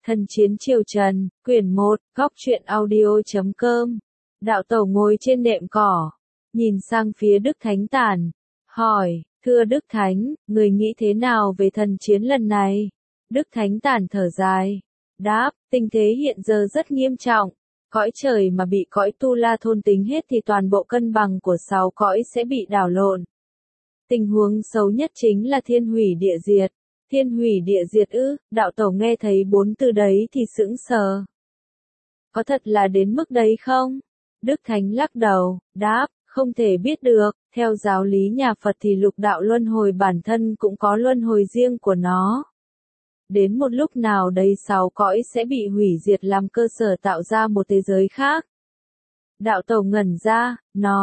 Thần chiến triều Trần, quyển 1, góc truyện audio.com. Đạo Tẩu ngồi trên nệm cỏ, nhìn sang phía Đức Thánh Tản, hỏi, thưa Đức Thánh, người nghĩ thế nào về thần chiến lần này? Đức Thánh Tản thở dài, đáp, tình thế hiện giờ rất nghiêm trọng. Cõi trời mà bị cõi Tu La thôn tính hết thì toàn bộ cân bằng của 6 cõi sẽ bị đảo lộn. Tình huống xấu nhất chính là thiên hủy địa diệt. Thiên hủy địa diệt ư? Đạo Tẩu nghe thấy 4 từ đấy thì sững sờ. Có thật là đến mức đấy không? Đức Thánh lắc đầu, đáp, không thể biết được. Theo giáo lý nhà Phật thì lục đạo luân hồi bản thân cũng có luân hồi riêng của nó. Đến một lúc nào đấy 6 cõi sẽ bị hủy diệt làm cơ sở tạo ra một thế giới khác. Đạo Tẩu ngẩn ra,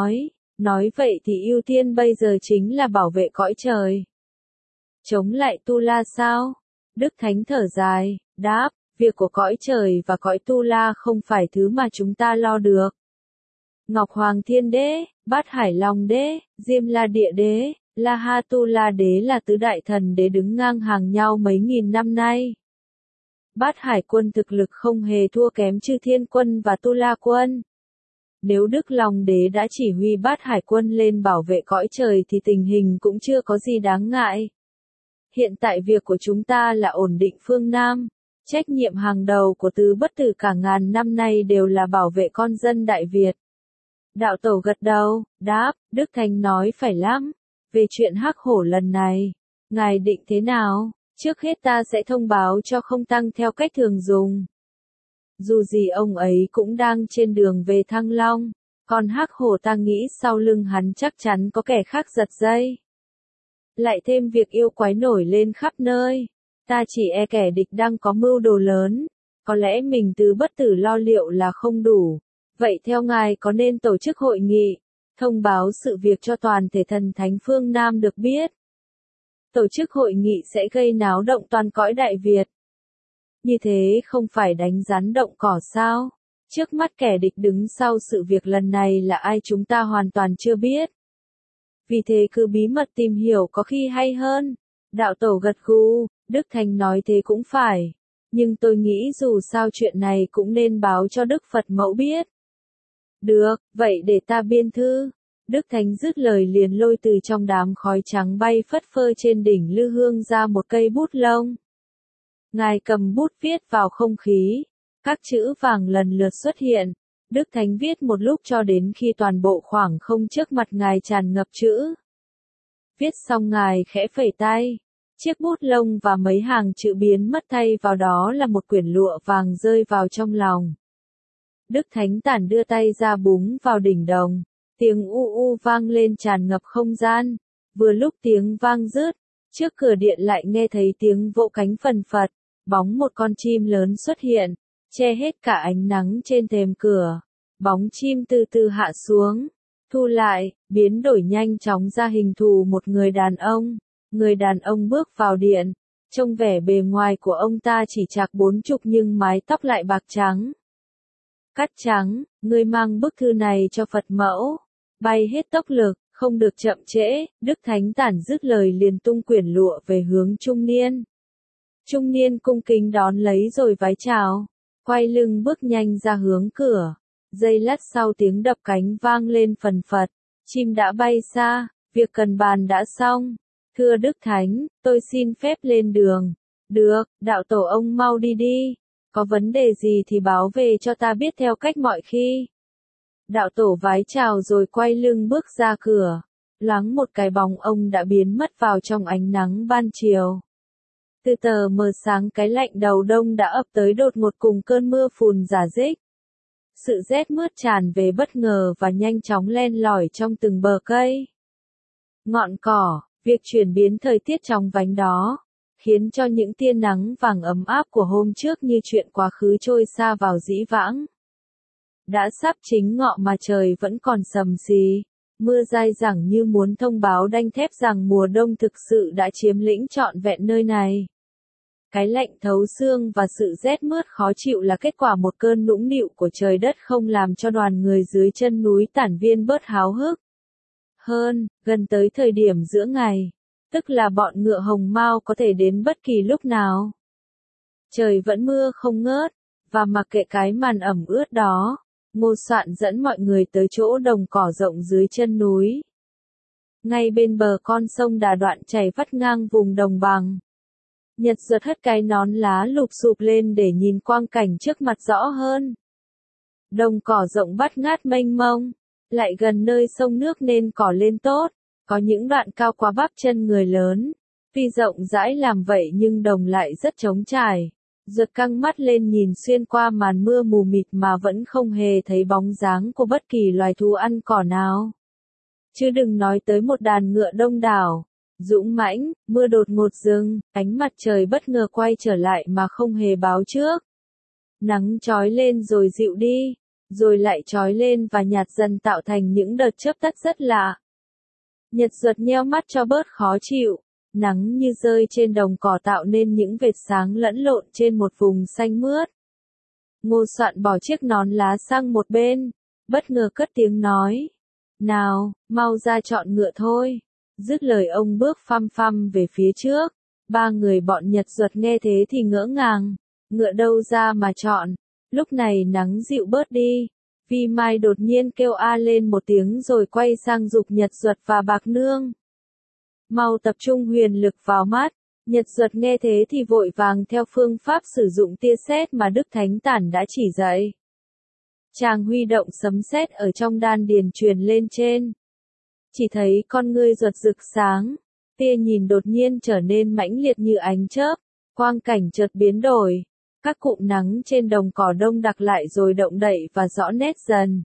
nói vậy thì ưu tiên bây giờ chính là bảo vệ cõi trời. Chống lại Tu La sao? Đức Thánh thở dài, đáp, việc của cõi trời và cõi Tu La không phải thứ mà chúng ta lo được. Ngọc Hoàng Thiên Đế, Bát Hải Long Đế, Diêm La Địa Đế, La Ha Tu La Đế là tứ đại thần đế đứng ngang hàng nhau mấy nghìn năm nay. Bát Hải quân thực lực không hề thua kém Chư Thiên quân và Tu La quân. Nếu Đức Long Đế đã chỉ huy Bát Hải quân lên bảo vệ cõi trời thì tình hình cũng chưa có gì đáng ngại. Hiện tại việc của chúng ta là ổn định phương Nam. Trách nhiệm hàng đầu của Tứ Bất Tử cả ngàn năm nay đều là bảo vệ con dân Đại Việt. Đạo Tẩu gật đầu, đáp, Đức Thánh nói phải lắm. Về chuyện Hắc Hổ lần này, ngài định thế nào? Trước hết ta sẽ thông báo cho Không Tăng theo cách thường dùng. Dù gì ông ấy cũng đang trên đường về Thăng Long, còn Hắc Hổ ta nghĩ sau lưng hắn chắc chắn có kẻ khác giật dây. Lại thêm việc yêu quái nổi lên khắp nơi, ta chỉ e kẻ địch đang có mưu đồ lớn, có lẽ mình Tứ Bất Tử lo liệu là không đủ. Vậy theo ngài có nên tổ chức hội nghị, thông báo sự việc cho toàn thể thần thánh phương Nam được biết? Tổ chức hội nghị sẽ gây náo động toàn cõi Đại Việt. Như thế không phải đánh rắn động cỏ sao? Trước mắt kẻ địch đứng sau sự việc lần này là ai chúng ta hoàn toàn chưa biết. Vì thế cứ bí mật tìm hiểu có khi hay hơn. Đạo Tẩu gật gù, Đức Thánh nói thế cũng phải. Nhưng tôi nghĩ dù sao chuyện này cũng nên báo cho Đức Phật Mẫu biết. Được, vậy để ta biên thư. Đức Thánh dứt lời liền lôi từ trong đám khói trắng bay phất phơ trên đỉnh Lư Hương ra một cây bút lông. Ngài cầm bút viết vào không khí. Các chữ vàng lần lượt xuất hiện. Đức Thánh viết một lúc cho đến khi toàn bộ khoảng không trước mặt Ngài tràn ngập chữ. Viết xong Ngài khẽ phẩy tay. Chiếc bút lông và mấy hàng chữ biến mất, thay vào đó là một quyển lụa vàng rơi vào trong lòng. Đức Thánh Tản đưa tay ra búng vào đỉnh đồng. Tiếng u u vang lên tràn ngập không gian. Vừa lúc tiếng vang dứt, trước cửa điện lại nghe thấy tiếng vỗ cánh phần phật. Bóng một con chim lớn xuất hiện, che hết cả ánh nắng trên thềm cửa. Bóng chim từ từ hạ xuống, thu lại, biến đổi nhanh chóng ra hình thù một người đàn ông. Người đàn ông bước vào điện, trông vẻ bề ngoài của ông ta chỉ chạc 40 nhưng mái tóc lại bạc trắng. Cắt trắng, ngươi mang bức thư này cho Phật Mẫu. Bay hết tốc lực, không được chậm trễ. Đức Thánh Tản dứt lời liền tung quyển lụa về hướng trung niên. Trung niên cung kính đón lấy rồi vái chào, quay lưng bước nhanh ra hướng cửa. Giây lát sau tiếng đập cánh vang lên phần phật, chim đã bay xa, việc cần bàn đã xong. Thưa Đức Thánh, tôi xin phép lên đường. Được, Đạo Tổ ông mau đi đi. Có vấn đề gì thì báo về cho ta biết theo cách mọi khi. Đạo Tổ vái chào rồi quay lưng bước ra cửa. Loáng một cái bóng ông đã biến mất vào trong ánh nắng ban chiều. Từ tờ mờ sáng cái lạnh đầu đông đã ập tới đột ngột cùng cơn mưa phùn rả rích. Sự rét mướt tràn về bất ngờ và nhanh chóng len lỏi trong từng bờ cây. Ngọn cỏ, việc chuyển biến thời tiết chóng vánh đó, khiến cho những tia nắng vàng ấm áp của hôm trước như chuyện quá khứ trôi xa vào dĩ vãng. Đã sắp chính ngọ mà trời vẫn còn sầm xì. Mưa dai dẳng như muốn thông báo đanh thép rằng mùa đông thực sự đã chiếm lĩnh trọn vẹn nơi này. Cái lạnh thấu xương và sự rét mướt khó chịu là kết quả một cơn nũng nịu của trời đất không làm cho đoàn người dưới chân núi Tản Viên bớt háo hức. Hơn, gần tới thời điểm giữa ngày, tức là bọn ngựa hồng mao có thể đến bất kỳ lúc nào. Trời vẫn mưa không ngớt, và mặc kệ cái màn ẩm ướt đó, Ngô Soạn dẫn mọi người tới chỗ đồng cỏ rộng dưới chân núi. Ngay bên bờ con sông Đà đoạn chảy vắt ngang vùng đồng bằng. Nhật Duật hất cái nón lá lụp xụp lên để nhìn quang cảnh trước mặt rõ hơn. Đồng cỏ rộng bát ngát mênh mông, lại gần nơi sông nước nên cỏ lên tốt, có những đoạn cao quá bắp chân người lớn. Tuy rộng rãi làm vậy nhưng đồng lại rất trống trải. Duật căng mắt lên nhìn xuyên qua màn mưa mù mịt mà vẫn không hề thấy bóng dáng của bất kỳ loài thú ăn cỏ nào. Chứ đừng nói tới một đàn ngựa đông đảo, dũng mãnh. Mưa đột ngột dừng, ánh mặt trời bất ngờ quay trở lại mà không hề báo trước. Nắng chói lên rồi dịu đi, rồi lại chói lên và nhạt dần tạo thành những đợt chớp tắt rất lạ. Nhật Duật nheo mắt cho bớt khó chịu. Nắng như rơi trên đồng cỏ tạo nên những vệt sáng lẫn lộn trên một vùng xanh mướt. Ngô Soạn bỏ chiếc nón lá sang một bên, bất ngờ cất tiếng nói. Nào, mau ra chọn ngựa thôi. Dứt lời ông bước phăm phăm về phía trước. Ba người bọn Nhật Duật nghe thế thì ngỡ ngàng. Ngựa đâu ra mà chọn. Lúc này nắng dịu bớt đi. Vi Mai đột nhiên kêu a lên một tiếng rồi quay sang giục Nhật Duật và Bạc Nương. Mau tập trung huyền lực vào mắt. Nhật Duật nghe thế thì vội vàng theo phương pháp sử dụng tia sét mà Đức Thánh Tản đã chỉ dạy. Chàng huy động sấm sét ở trong đan điền truyền lên trên. Chỉ thấy con ngươi Duật rực sáng, tia nhìn đột nhiên trở nên mãnh liệt như ánh chớp, quang cảnh chợt biến đổi. Các cụm nắng trên đồng cỏ đông đặc lại rồi động đậy và rõ nét dần.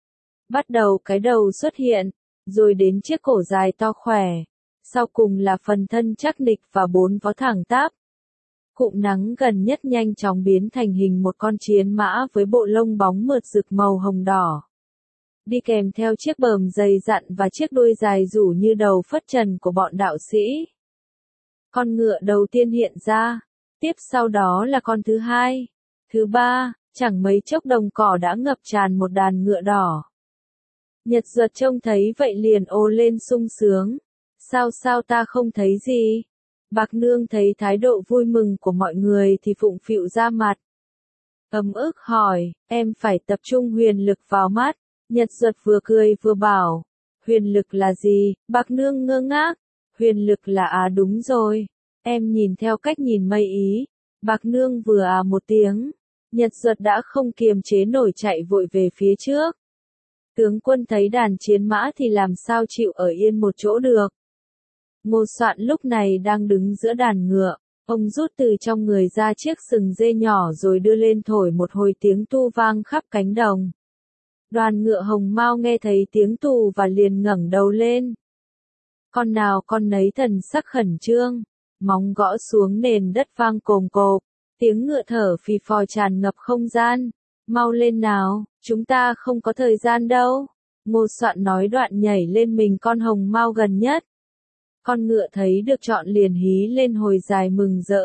Bắt đầu cái đầu xuất hiện, rồi đến chiếc cổ dài to khỏe. Sau cùng là phần thân chắc nịch và 4 vó thẳng tắp. Cụm nắng gần nhất nhanh chóng biến thành hình một con chiến mã với bộ lông bóng mượt rực màu hồng đỏ. Đi kèm theo chiếc bờm dày dặn và chiếc đuôi dài rủ như đầu phất trần của bọn đạo sĩ. Con ngựa đầu tiên hiện ra, tiếp sau đó là con thứ hai, thứ ba, chẳng mấy chốc đồng cỏ đã ngập tràn một đàn ngựa đỏ. Nhật Duật trông thấy vậy liền ồ lên sung sướng. Sao ta không thấy gì? Bạc Nương thấy thái độ vui mừng của mọi người thì phụng phịu ra mặt. Ấm ức hỏi, em phải tập trung huyền lực vào mắt. Nhật Duật vừa cười vừa bảo, huyền lực là gì? Bạc Nương ngơ ngác, huyền lực là đúng rồi. Em nhìn theo cách nhìn mây ý. Bạc Nương vừa một tiếng. Nhật Duật đã không kiềm chế nổi chạy vội về phía trước. Tướng quân thấy đàn chiến mã thì làm sao chịu ở yên một chỗ được. Ngô Soạn lúc này đang đứng giữa đàn ngựa, ông rút từ trong người ra chiếc sừng dê nhỏ rồi đưa lên thổi một hồi tiếng tu vang khắp cánh đồng. Đoàn ngựa hồng mao nghe thấy tiếng tù và liền ngẩng đầu lên. Con nào con nấy thần sắc khẩn trương, móng gõ xuống nền đất vang cồm cộp, tiếng ngựa thở phì phò tràn ngập không gian. Mau lên nào, chúng ta không có thời gian đâu. Ngô Soạn nói đoạn nhảy lên mình con hồng mao gần nhất. Con ngựa thấy được chọn liền hí lên hồi dài mừng rỡ.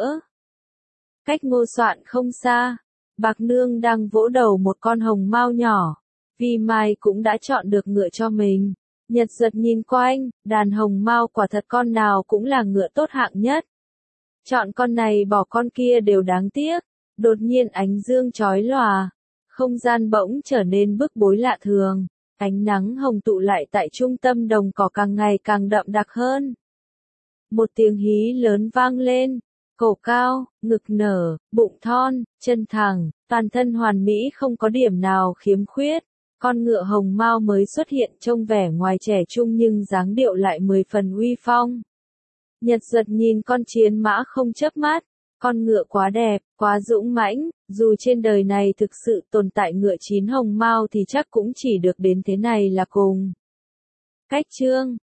Cách Ngô Soạn không xa, Bạc Nương đang vỗ đầu một con hồng mao nhỏ. Vi Mai cũng đã chọn được ngựa cho mình. Nhật Duật nhìn quanh, đàn hồng mao quả thật con nào cũng là ngựa tốt hạng nhất. Chọn con này bỏ con kia đều đáng tiếc. Đột nhiên ánh dương chói lòa, không gian bỗng trở nên bức bối lạ thường. Ánh nắng hồng tụ lại tại trung tâm đồng cỏ càng ngày càng đậm đặc hơn. Một tiếng hí lớn vang lên, cổ cao, ngực nở, bụng thon, chân thẳng, toàn thân hoàn mỹ không có điểm nào khiếm khuyết. Con ngựa hồng mao mới xuất hiện trông vẻ ngoài trẻ trung nhưng dáng điệu lại 10 phần uy phong. Nhật Duật nhìn con chiến mã không chớp mắt, con ngựa quá đẹp, quá dũng mãnh, dù trên đời này thực sự tồn tại ngựa chín hồng mao thì chắc cũng chỉ được đến thế này là cùng. Cách chương